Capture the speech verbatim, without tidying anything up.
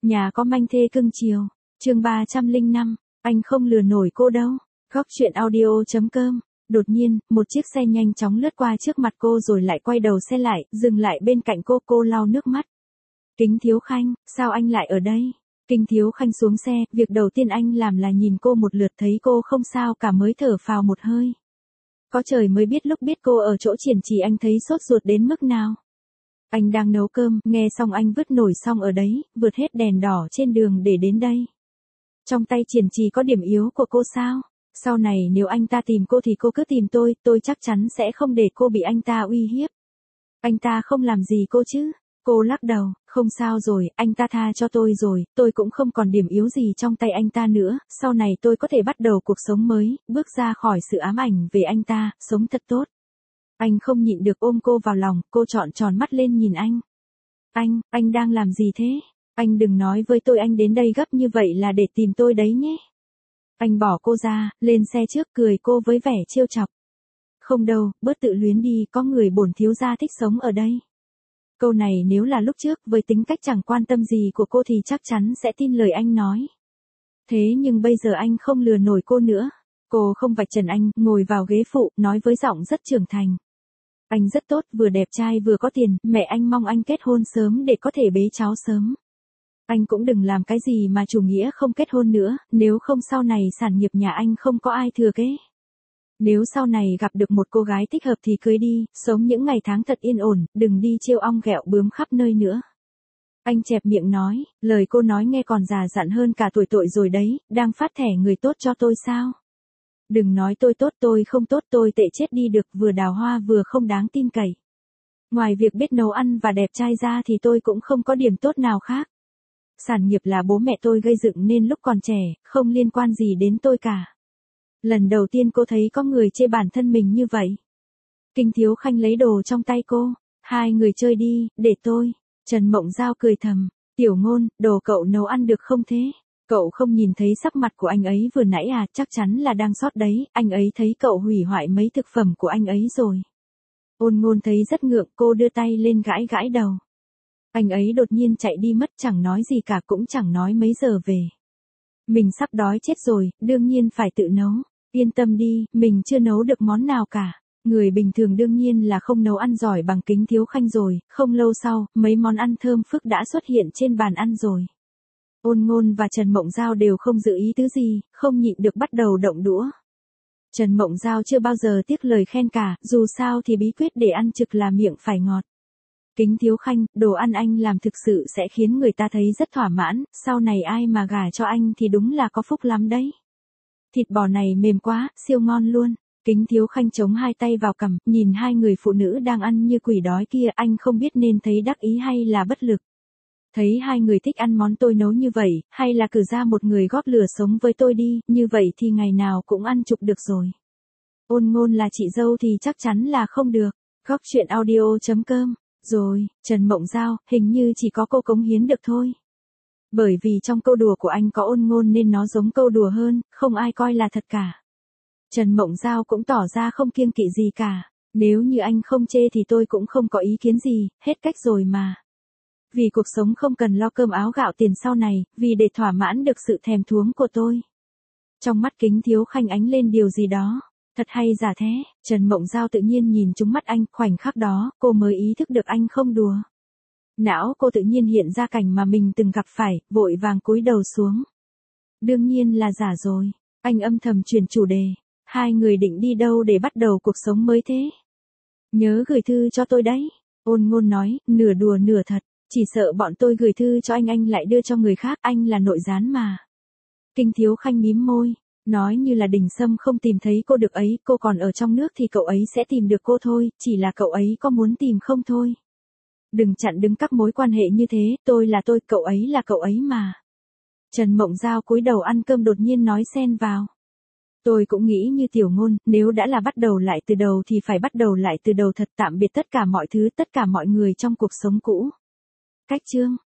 Nhà có manh thê cưng chiều. Chương ba trăm lẻ năm, anh không lừa nổi cô đâu. Góc truyện audio chấm com. Đột nhiên, một chiếc xe nhanh chóng lướt qua trước mặt cô rồi lại quay đầu xe lại, dừng lại bên cạnh cô, cô lau nước mắt. Kính Thiếu Khanh, sao anh lại ở đây? Kính Thiếu Khanh xuống xe, việc đầu tiên anh làm là nhìn cô một lượt, thấy cô không sao cả mới thở phào một hơi. Có trời mới biết lúc biết cô ở chỗ Triển Trì anh thấy sốt ruột đến mức nào. Anh đang nấu cơm, nghe xong anh vứt nồi xong ở đấy, vượt hết đèn đỏ trên đường để đến đây. Trong tay Triển Trì có điểm yếu của cô sao? Sau này nếu anh ta tìm cô thì cô cứ tìm tôi, tôi chắc chắn sẽ không để cô bị anh ta uy hiếp. Anh ta không làm gì cô chứ? Cô lắc đầu, không sao rồi, anh ta tha cho tôi rồi, tôi cũng không còn điểm yếu gì trong tay anh ta nữa, sau này tôi có thể bắt đầu cuộc sống mới, bước ra khỏi sự ám ảnh về anh ta, sống thật tốt. Anh không nhịn được ôm cô vào lòng, cô trọn tròn mắt lên nhìn anh. Anh, anh đang làm gì thế? Anh đừng nói với tôi anh đến đây gấp như vậy là để tìm tôi đấy nhé. Anh bỏ cô ra, lên xe trước cười cô với vẻ trêu chọc. Không đâu, bớt tự luyến đi, có người bổn thiếu gia thích sống ở đây. Câu này nếu là lúc trước với tính cách chẳng quan tâm gì của cô thì chắc chắn sẽ tin lời anh nói. Thế nhưng bây giờ anh không lừa nổi cô nữa. Cô không vạch trần anh, ngồi vào ghế phụ, nói với giọng rất trưởng thành. Anh rất tốt, vừa đẹp trai vừa có tiền, mẹ anh mong anh kết hôn sớm để có thể bế cháu sớm. Anh cũng đừng làm cái gì mà chủ nghĩa không kết hôn nữa, nếu không sau này sản nghiệp nhà anh không có ai thừa kế. Nếu sau này gặp được một cô gái thích hợp thì cưới đi, sống những ngày tháng thật yên ổn, đừng đi trêu ong ghẹo bướm khắp nơi nữa. Anh chẹp miệng nói, lời cô nói nghe còn già dặn hơn cả tuổi tội rồi đấy, đang phát thẻ người tốt cho tôi sao? Đừng nói tôi tốt, tôi không tốt, tôi tệ chết đi được, vừa đào hoa vừa không đáng tin cậy. Ngoài việc biết nấu ăn và đẹp trai ra thì tôi cũng không có điểm tốt nào khác. Sản nghiệp là bố mẹ tôi gây dựng nên lúc còn trẻ, không liên quan gì đến tôi cả. Lần đầu tiên cô thấy có người chê bản thân mình như vậy. Kinh Thiếu Khanh lấy đồ trong tay cô, hai người chơi đi, để tôi. Trần Mộng Giao cười thầm, Tiểu Ngôn, đồ cậu nấu ăn được không thế? Cậu không nhìn thấy sắc mặt của anh ấy vừa nãy à, chắc chắn là đang sót đấy, anh ấy thấy cậu hủy hoại mấy thực phẩm của anh ấy rồi. Ôn Ngôn thấy rất ngượng, cô đưa tay lên gãi gãi đầu. Anh ấy đột nhiên chạy đi mất, chẳng nói gì cả, cũng chẳng nói mấy giờ về. Mình sắp đói chết rồi, đương nhiên phải tự nấu. Yên tâm đi, mình chưa nấu được món nào cả. Người bình thường đương nhiên là không nấu ăn giỏi bằng Kính Thiếu Khanh rồi, không lâu sau, mấy món ăn thơm phức đã xuất hiện trên bàn ăn rồi. Ôn Ngôn và Trần Mộng Giao đều không giữ ý tứ gì, không nhịn được bắt đầu động đũa. Trần Mộng Giao chưa bao giờ tiếc lời khen cả, dù sao thì bí quyết để ăn trực là miệng phải ngọt. Kính Thiếu Khanh, đồ ăn anh làm thực sự sẽ khiến người ta thấy rất thỏa mãn, sau này ai mà gả cho anh thì đúng là có phúc lắm đấy. Thịt bò này mềm quá, siêu ngon luôn. Kính Thiếu Khanh chống hai tay vào cằm, nhìn hai người phụ nữ đang ăn như quỷ đói kia, anh không biết nên thấy đắc ý hay là bất lực. Thấy hai người thích ăn món tôi nấu như vậy, hay là cử ra một người góp lửa sống với tôi đi, như vậy thì ngày nào cũng ăn chục được rồi. Ôn Ngôn là chị dâu thì chắc chắn là không được. Góc truyện audio chấm com. Rồi, Trần Mộng Giao, hình như chỉ có cô cống hiến được thôi. Bởi vì trong câu đùa của anh có Ôn Ngôn nên nó giống câu đùa hơn, không ai coi là thật cả. Trần Mộng Giao cũng tỏ ra không kiêng kỵ gì cả. Nếu như anh không chê thì tôi cũng không có ý kiến gì, hết cách rồi mà. Vì cuộc sống không cần lo cơm áo gạo tiền sau này, vì để thỏa mãn được sự thèm thuồng của tôi. Trong mắt Kính Thiếu Khanh ánh lên điều gì đó. Thật hay giả thế, Trần Mộng Giao tự nhiên nhìn trúng mắt anh, khoảnh khắc đó, cô mới ý thức được anh không đùa. Não cô tự nhiên hiện ra cảnh mà mình từng gặp phải, vội vàng cúi đầu xuống. Đương nhiên là giả rồi, anh âm thầm chuyển chủ đề, hai người định đi đâu để bắt đầu cuộc sống mới thế? Nhớ gửi thư cho tôi đấy, Ôn Ngôn nói, nửa đùa nửa thật, chỉ sợ bọn tôi gửi thư cho anh anh lại đưa cho người khác, anh là nội gián mà. Kinh Thiếu Khanh mím môi. Nói như là Đình Sâm không tìm thấy cô được ấy, cô còn ở trong nước thì cậu ấy sẽ tìm được cô thôi, chỉ là cậu ấy có muốn tìm không thôi. Đừng chặn đứng các mối quan hệ như thế, tôi là tôi, cậu ấy là cậu ấy mà. Trần Mộng Giao cúi đầu ăn cơm đột nhiên nói xen vào. Tôi cũng nghĩ như Tiểu Ngôn, nếu đã là bắt đầu lại từ đầu thì phải bắt đầu lại từ đầu thật, tạm biệt tất cả mọi thứ, tất cả mọi người trong cuộc sống cũ. Cách chương.